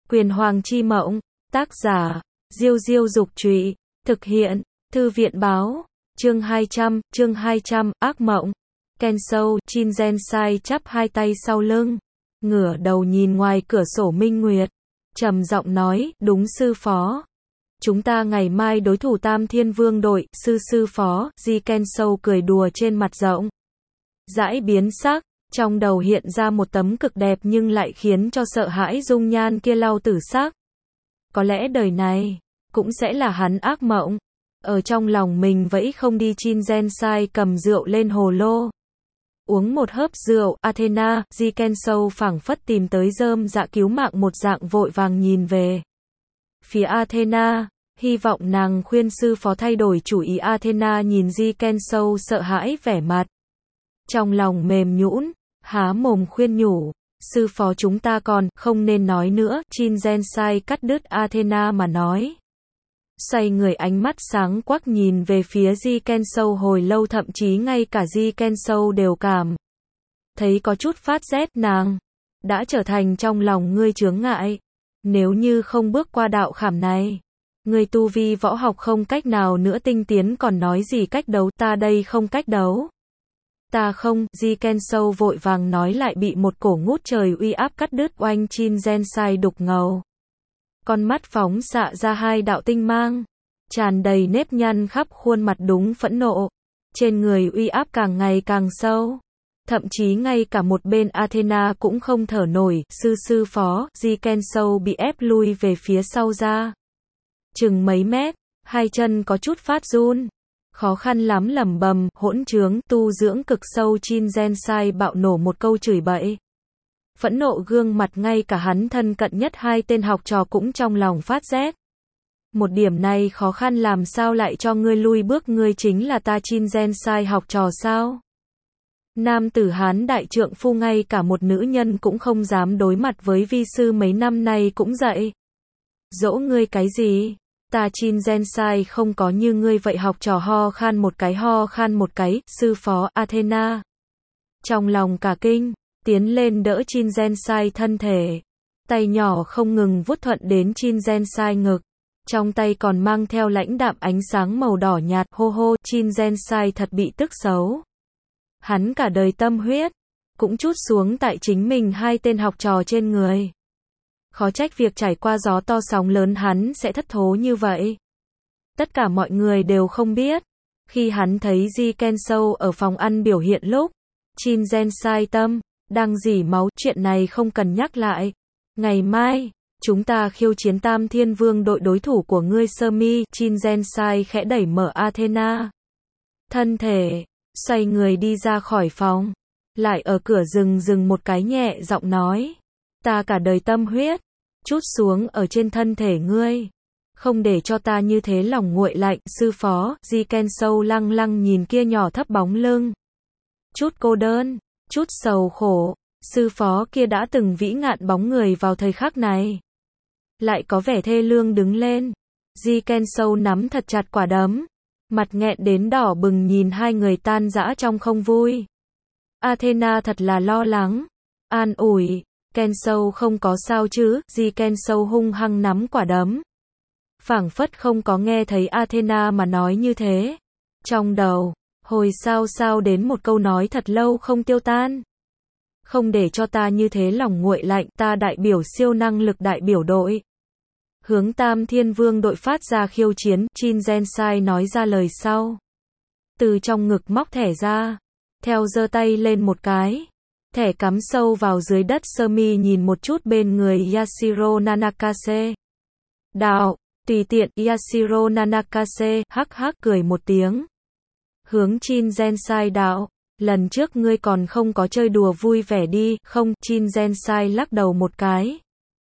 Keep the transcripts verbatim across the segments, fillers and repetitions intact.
Quyền Hoàng Chi Mộng, tác giả, Diêu Diêu Dục Trụy, thực hiện, Thư viện Báo, chương hai trăm, chương hai trăm, ác mộng. Kensou, Chin Zensai chắp hai tay sau lưng, ngửa đầu nhìn ngoài cửa sổ minh nguyệt, trầm giọng nói, đúng sư phó. Chúng ta ngày mai đối thủ Tam Thiên Vương đội, sư sư phó, Ji Kensou cười đùa trên mặt rộng. Dãi biến sắc, trong đầu hiện ra một tấm cực đẹp nhưng lại khiến cho sợ hãi dung nhan kia lau tử sắc. Có lẽ đời này, cũng sẽ là hắn ác mộng. Ở trong lòng mình vẫy không đi. Chin Zensai cầm rượu lên hồ lô. Uống một hớp rượu, Athena, Ji Kensou phảng phất tìm tới rơm dạ cứu mạng một dạng vội vàng nhìn về phía Athena, hy vọng nàng khuyên sư phó thay đổi chủ ý. Athena nhìn Ji Kensou sợ hãi vẻ mặt, trong lòng mềm nhũn, há mồm khuyên nhủ, sư phó chúng ta còn không nên nói nữa. Chin Zensai cắt đứt Athena mà nói. Xoay người ánh mắt sáng quắc nhìn về phía Ji Kensou hồi lâu, thậm chí ngay cả Ji Kensou đều cảm thấy có chút phát rét. Nàng đã trở thành trong lòng ngươi chướng ngại. Nếu như không bước qua đạo khảm này, ngươi tu vi võ học không cách nào nữa tinh tiến, còn nói gì cách đấu. Ta đây không cách đấu. Ta không, Ji Kensou vội vàng nói, lại bị một cổ ngút trời uy áp cắt đứt. Oanh! Chin Zensai đục ngầu, con mắt phóng xạ ra hai đạo tinh mang, tràn đầy nếp nhăn khắp khuôn mặt, đúng phẫn nộ. Trên người uy áp càng ngày càng sâu, thậm chí ngay cả một bên Athena cũng không thở nổi. Sư sư phó, Ji Kensou bị ép lui về phía sau ra chừng mấy mét, hai chân có chút phát run, khó khăn lắm lẩm bẩm, hỗn trướng, tu dưỡng cực sâu. Chin Zensai bạo nổ một câu chửi bậy. Phẫn nộ gương mặt ngay cả hắn thân cận nhất hai tên học trò cũng trong lòng phát rét. Một điểm này khó khăn làm sao lại cho ngươi lui bước, ngươi chính là ta Chin Zensai học trò sao? Nam tử Hán đại trượng phu, ngay cả một nữ nhân cũng không dám đối mặt với vi sư mấy năm nay cũng dạy dỗ ngươi cái gì? Ta Chin Zensai không có như ngươi vậy. Học trò ho khan một cái, ho khan một cái. Sư phó. Athena trong lòng cả kinh, tiến lên đỡ Chin Zensai thân thể, tay nhỏ không ngừng vuốt thuận đến Chin Zensai ngực, trong tay còn mang theo lãnh đạm ánh sáng màu đỏ nhạt. Hô hô! Chin Zensai thật bị tức xấu. Hắn cả đời tâm huyết cũng trút xuống tại chính mình hai tên học trò trên người. Khó trách việc trải qua gió to sóng lớn hắn sẽ thất thố như vậy. Tất cả mọi người đều không biết, khi hắn thấy Ji Kensou ở phòng ăn biểu hiện lúc, Chin Zensai tâm đang rỉ máu. Chuyện này không cần nhắc lại. Ngày mai, chúng ta khiêu chiến Tam Thiên Vương đội, đối thủ của ngươi Sơ Mi. Chin Zensai khẽ đẩy mở Athena thân thể, xoay người đi ra khỏi phòng, lại ở cửa dừng dừng một cái, nhẹ giọng nói, ta cả đời tâm huyết trút xuống ở trên thân thể ngươi, không để cho ta như thế lòng nguội lạnh. Sư phó. Ji Kensou lăng lăng nhìn kia nhỏ thấp bóng lưng, chút cô đơn, chút sầu khổ. Sư phó kia đã từng vĩ ngạn bóng người vào thời khắc này lại có vẻ thê lương đứng lên. Ji Kensou nắm thật chặt quả đấm, mặt nghẹn đến đỏ bừng nhìn hai người tan rã trong không vui. Athena thật là lo lắng, an ủi, Kensou không có sao chứ? Ji Kensou hung hăng nắm quả đấm, phảng phất không có nghe thấy Athena mà nói như thế. Trong đầu hồi sao sao đến một câu nói thật lâu không tiêu tan, không để cho ta như thế lòng nguội lạnh. Ta đại biểu siêu năng lực đại biểu đội, hướng Tam Thiên Vương đội phát ra khiêu chiến. Chin Zensai nói ra lời sau, từ trong ngực móc thẻ ra, theo giơ tay lên một cái, thẻ cắm sâu vào dưới đất. Sơ Mi nhìn một chút bên người Yashiro Nanakase. Đạo, tùy tiện. Yashiro Nanakase hắc hắc cười một tiếng, hướng Chin Zensai đạo, lần trước ngươi còn không có chơi đùa vui vẻ đi, không? Chin Zensai lắc đầu một cái,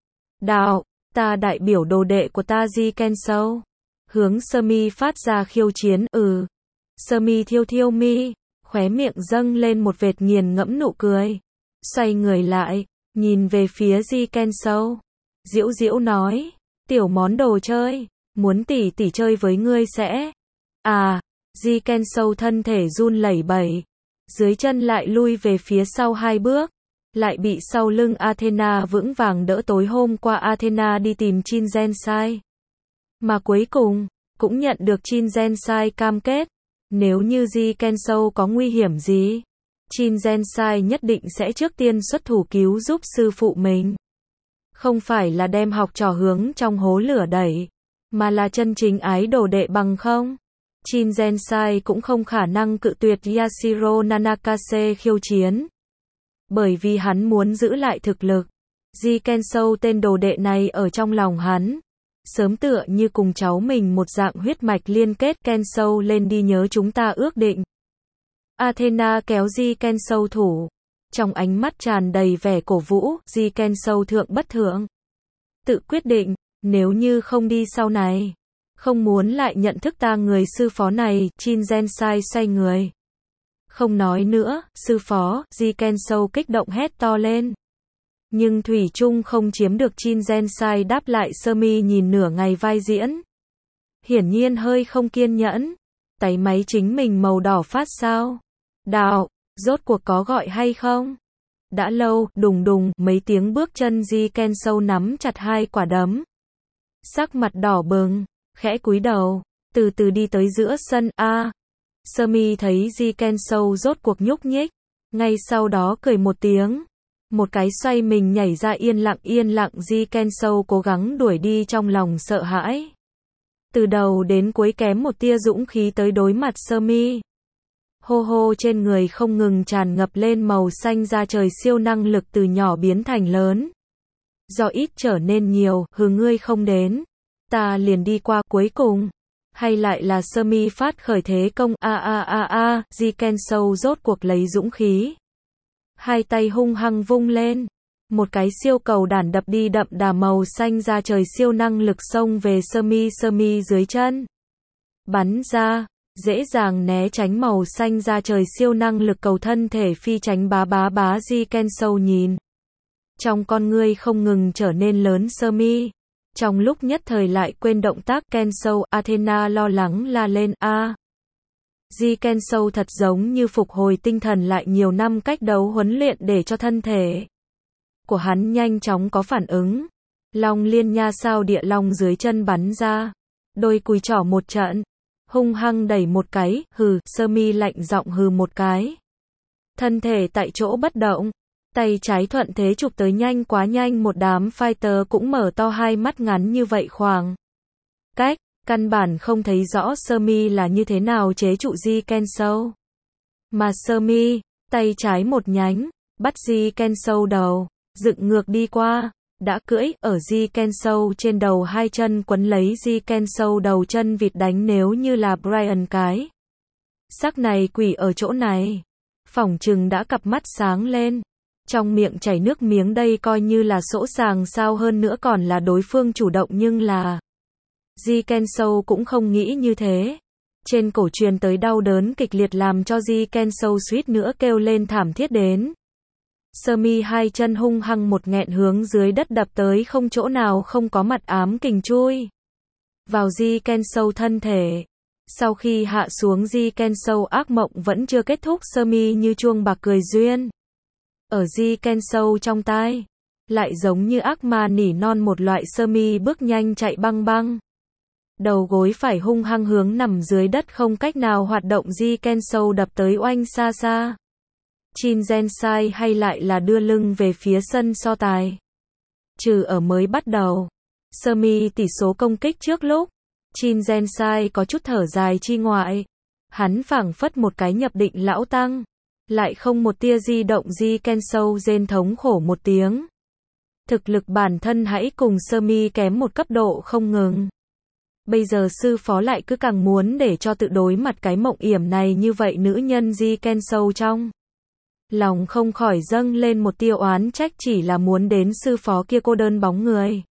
đạo, ta đại biểu đồ đệ của ta Ji Kensou, hướng Sơ Mi phát ra khiêu chiến. Ừ. Sơ Mi thiêu thiêu mi, khóe miệng dâng lên một vệt nghiền ngẫm nụ cười, xoay người lại, nhìn về phía Ji Kensou, giễu giễu nói, tiểu món đồ chơi, muốn tỷ tỷ chơi với ngươi sẽ. À. Ji Kensou thân thể run lẩy bẩy, dưới chân lại lui về phía sau hai bước, lại bị sau lưng Athena vững vàng đỡ. Tối hôm qua Athena đi tìm Shin Jae-sai, mà cuối cùng cũng nhận được Shin Jae-sai cam kết, nếu như Ji Kensou có nguy hiểm gì, Shin Jae-sai nhất định sẽ trước tiên xuất thủ cứu giúp sư phụ mình. Không phải là đem học trò hướng trong hố lửa đẩy, mà là chân chính ái đồ đệ bằng không. Shin Jae-sai cũng không khả năng cự tuyệt Yashiro Nanakase khiêu chiến, bởi vì hắn muốn giữ lại thực lực. Ji Kensou tên đồ đệ này ở trong lòng hắn, sớm tựa như cùng cháu mình một dạng huyết mạch liên kết. Kensou lên đi, nhớ chúng ta ước định. Athena kéo Ji Kensou thủ, trong ánh mắt tràn đầy vẻ cổ vũ. Ji Kensou thượng bất thượng, tự quyết định, nếu như không đi sau này, không muốn lại nhận thức ta người sư phó này. Shin Jae-sai xoay người, không nói nữa. Sư phó, Ji Kensou kích động hét to lên. Nhưng thủy chung không chiếm được. Shin Jae-sai đáp lại. Sơ mi nhìn nửa ngày vai diễn, hiển nhiên hơi không kiên nhẫn. Tay máy chính mình màu đỏ phát sao? Đạo, rốt cuộc có gọi hay không? Đã lâu. Đùng đùng, mấy tiếng bước chân. Ji Kensou nắm chặt hai quả đấm, sắc mặt đỏ bừng, khẽ cúi đầu, từ từ đi tới giữa sân. A. À, Sơ mi thấy Ji Kensou rốt cuộc nhúc nhích, ngay sau đó cười một tiếng, một cái xoay mình nhảy ra. Yên lặng yên lặng. Ji Kensou cố gắng đuổi đi trong lòng sợ hãi, từ đầu đến cuối kém một tia dũng khí tới đối mặt Sơ mi. Hô hô, trên người không ngừng tràn ngập lên màu xanh da trời. Siêu năng lực từ nhỏ biến thành lớn, do ít trở nên nhiều. Hừ, ngươi không đến, ta liền đi qua. Cuối cùng, hay lại là Sơ mi phát khởi thế công. A a a a, Ji Kensou rốt cuộc lấy dũng khí, hai tay hung hăng vung lên, một cái siêu cầu đản đập đi. Đậm đà màu xanh da trời siêu năng lực xông về Sơ mi. Sơ mi dưới chân bắn ra, dễ dàng né tránh màu xanh da trời siêu năng lực cầu, thân thể phi tránh. Bá bá bá. Ji Kensou nhìn, trong con ngươi không ngừng trở nên lớn. Sơ mi trong lúc nhất thời lại quên động tác. Kensou, Athena lo lắng la lên. A. À, Ji Kensou thật giống như phục hồi tinh thần lại, nhiều năm cách đấu huấn luyện để cho thân thể của hắn nhanh chóng có phản ứng. Long liên nha sao địa long dưới chân bắn ra, đôi cùi trỏ một trận, hung hăng đẩy một cái. Hừ. Sơ mi lạnh giọng hừ một cái, thân thể tại chỗ bất động, tay trái thuận thế chụp tới. Nhanh quá nhanh. Một đám fighter cũng mở to hai mắt. Ngắn như vậy khoảng cách, căn bản không thấy rõ Sơ mi là như thế nào chế trụ Ji Kensou, mà Sơ mi tay trái một nhánh, bắt Ji Kensou đầu, dựng ngược đi qua, đã cưỡi ở Ji Kensou trên đầu, hai chân quấn lấy Ji Kensou đầu, chân vịt đánh. Nếu như là Brian cái sắc này quỷ ở chỗ này, phỏng chừng đã cặp mắt sáng lên, trong miệng chảy nước miếng. Đây coi như là sỗ sàng sao, hơn nữa còn là đối phương chủ động. Nhưng là Ji Kensou cũng không nghĩ như thế. Trên cổ truyền tới đau đớn kịch liệt làm cho Ji Kensou suýt nữa kêu lên thảm thiết đến. Sơ mi hai chân hung hăng một nghẹn hướng dưới đất đập tới, không chỗ nào không có. Mặt ám kình chui vào Ji Kensou thân thể. Sau khi hạ xuống, Ji Kensou ác mộng vẫn chưa kết thúc. Sơ mi như chuông bạc cười duyên ở Ji Kensou trong tai, lại giống như ác ma nỉ non một loại. Sơ mi bước nhanh chạy băng băng, đầu gối phải hung hăng hướng nằm dưới đất không cách nào hoạt động Ji Kensou đập tới oanh xa xa. Shin Jae-sai hay lại là đưa lưng về phía sân so tài. Trừ ở mới bắt đầu, Sơ mi tỷ số công kích trước lúc Shin Jae-sai có chút thở dài chi ngoại, hắn phảng phất một cái nhập định lão tăng, lại không một tia di động. Ji Kensou rên thống khổ một tiếng. Thực lực bản thân hãy cùng Sơ mi kém một cấp độ không ngừng. Bây giờ sư phó lại cứ càng muốn để cho tự đối mặt cái mộng yểm này như vậy. Nữ nhân Ji Kensou trong lòng không khỏi dâng lên một tia oán trách, chỉ là muốn đến sư phó kia cô đơn bóng người,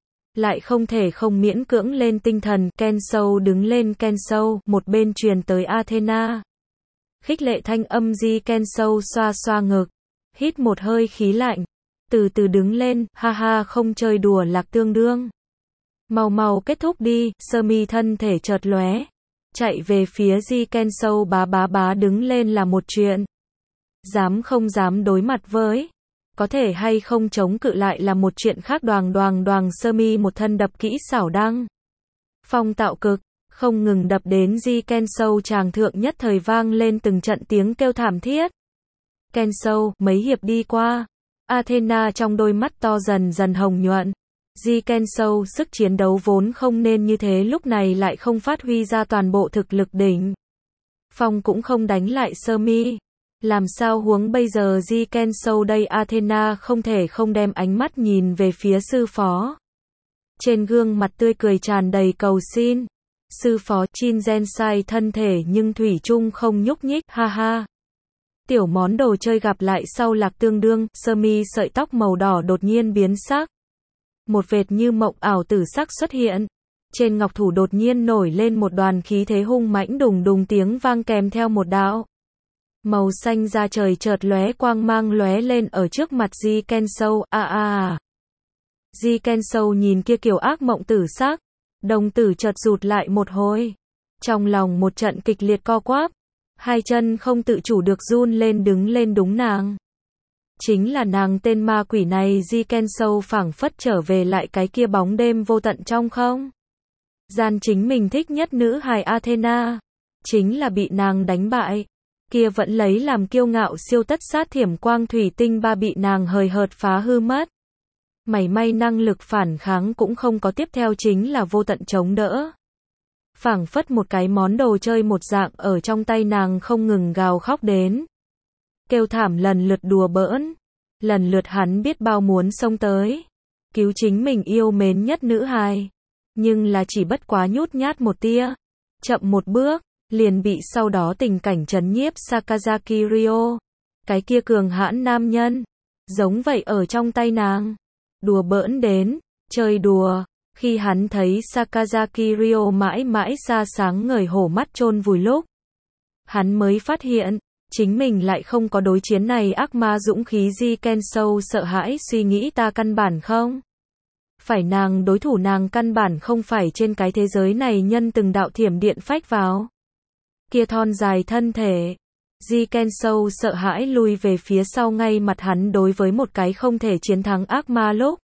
lại không thể không miễn cưỡng lên tinh thần. Kensou đứng lên. Kensou, một bên truyền tới Athena khích lệ thanh âm. Ji Kensou xoa xoa ngực, hít một hơi khí lạnh, từ từ đứng lên. Ha ha, không chơi đùa lạc tương đương, mau mau kết thúc đi. Sơ mi thân thể chợt lóe, chạy về phía Ji Kensou. Bá bá bá. Đứng lên là một chuyện, dám không dám đối mặt với có thể hay không chống cự lại là một chuyện khác. Đoàng đoàng đoàng, sơ mi một thân đập kỹ xảo đăng. Phong tạo cực, không ngừng đập đến Ji Kensou tràng thượng, nhất thời vang lên từng trận tiếng kêu thảm thiết. Kensou, mấy hiệp đi qua, Athena trong đôi mắt to dần dần hồng nhuận. Ji Kensou, sức chiến đấu vốn không nên như thế, lúc này lại không phát huy ra toàn bộ thực lực đỉnh phong, cũng không đánh lại sơ mi. Làm sao huống bây giờ Ji Kensou đây? Athena không thể không đem ánh mắt nhìn về phía sư phó. Trên gương mặt tươi cười tràn đầy cầu xin. Sư phó, Chin Gensai thân thể nhưng thủy chung không nhúc nhích, ha ha. Tiểu món đồ chơi gặp lại sau lạc tương đương, sơ mi sợi tóc màu đỏ đột nhiên biến sắc. Một vệt như mộng ảo tử sắc xuất hiện. Trên ngọc thủ đột nhiên nổi lên một đoàn khí thế hung mãnh, đùng đùng tiếng vang kèm theo một đạo màu xanh da trời chợt lóe, quang mang lóe lên ở trước mặt Ji Kensou. A a a. Ji Kensou nhìn kia kiểu ác mộng tử sắc, đồng tử chợt rụt lại một hồi. Trong lòng một trận kịch liệt co quắp, hai chân không tự chủ được run lên, đứng lên. Đúng, nàng chính là nàng, tên ma quỷ này. Ji Kensou phảng phất trở về lại cái kia bóng đêm vô tận trong không gian, chính mình thích nhất nữ hài Athena, chính là bị nàng đánh bại. Kia vẫn lấy làm kiêu ngạo siêu tất sát thiểm quang thủy tinh ba bị nàng hời hợt phá hư mất. Mảy may năng lực phản kháng cũng không có, tiếp theo chính là vô tận chống đỡ. Phảng phất một cái món đồ chơi một dạng ở trong tay nàng không ngừng gào khóc đến. Kêu thảm, lần lượt đùa bỡn. Lần lượt hắn biết bao muốn xông tới. Cứu chính mình yêu mến nhất nữ hài. Nhưng là chỉ bất quá nhút nhát một tia. Chậm một bước, liền bị sau đó tình cảnh chấn nhiếp. Sakazaki Ryo, cái kia cường hãn nam nhân, giống vậy ở trong tay nàng. Đùa bỡn đến, chơi đùa. Khi hắn thấy Sakazaki Ryo mãi mãi xa sáng ngời hổ mắt chôn vùi lúc, hắn mới phát hiện, chính mình lại không có đối chiến này ác ma dũng khí. Ji Kensou sợ hãi suy nghĩ, ta căn bản không phải nàng đối thủ, nàng căn bản không phải trên cái thế giới này nhân. Từng đạo thiểm điện phách vào kia thon dài thân thể. Ji Kensou sợ hãi lùi về phía sau, ngay mặt hắn đối với một cái không thể chiến thắng ác ma lúc.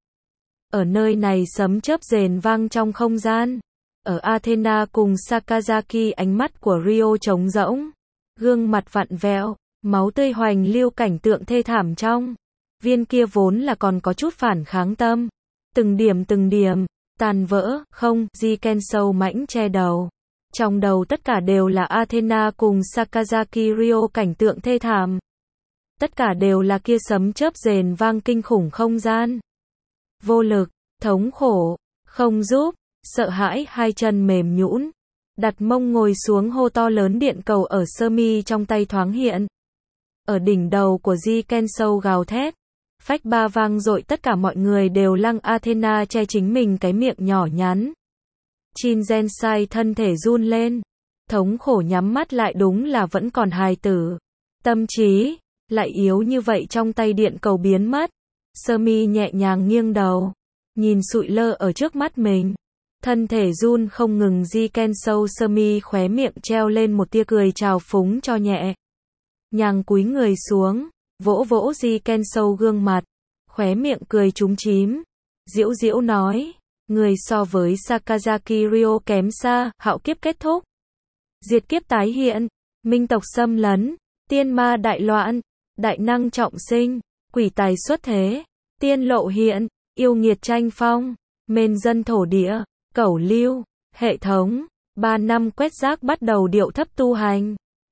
Ở nơi này sấm chớp rền vang trong không gian. Ở Athena cùng Sakazaki, ánh mắt của Ryo trống rỗng, gương mặt vặn vẹo, máu tươi hoành lưu, cảnh tượng thê thảm trong viên kia vốn là còn có chút phản kháng tâm, từng điểm từng điểm tàn vỡ. Không, Ji Kensou mãnh che đầu. Trong đầu tất cả đều là Athena cùng Sakazaki Ryo, cảnh tượng thê thảm. Tất cả đều là kia sấm chớp rền vang kinh khủng không gian. Vô lực, thống khổ, không giúp, sợ hãi, hai chân mềm nhũn, đặt mông ngồi xuống, hô to lớn. Điện cầu ở sơ mi trong tay thoáng hiện. Ở đỉnh đầu của Ji Kensou gào thét, phách ba vang dội, tất cả mọi người đều lăng. Athena che chính mình cái miệng nhỏ nhắn. Chin Gensai thân thể run lên, thống khổ nhắm mắt lại, đúng là vẫn còn hài tử. Tâm trí lại yếu như vậy. Trong tay điện cầu biến mất, sơ mi nhẹ nhàng nghiêng đầu, nhìn sụi lơ ở trước mắt mình, thân thể run không ngừng. Ji Kensou, sơ mi khóe miệng treo lên một tia cười trào phúng cho nhẹ nhàng, cúi người xuống, vỗ vỗ Ji Kensou gương mặt, khóe miệng cười chúm chím, giễu giễu nói, người so với Sakazaki Ryo kém xa. Hạo kiếp kết thúc, diệt kiếp tái hiện, minh tộc xâm lấn, tiên ma đại loạn, đại năng trọng sinh, quỷ tài xuất thế, tiên lộ hiện, yêu nghiệt tranh phong, mên dân thổ địa, cẩu lưu, hệ thống. Ba năm quét rác bắt đầu điệu thấp tu hành.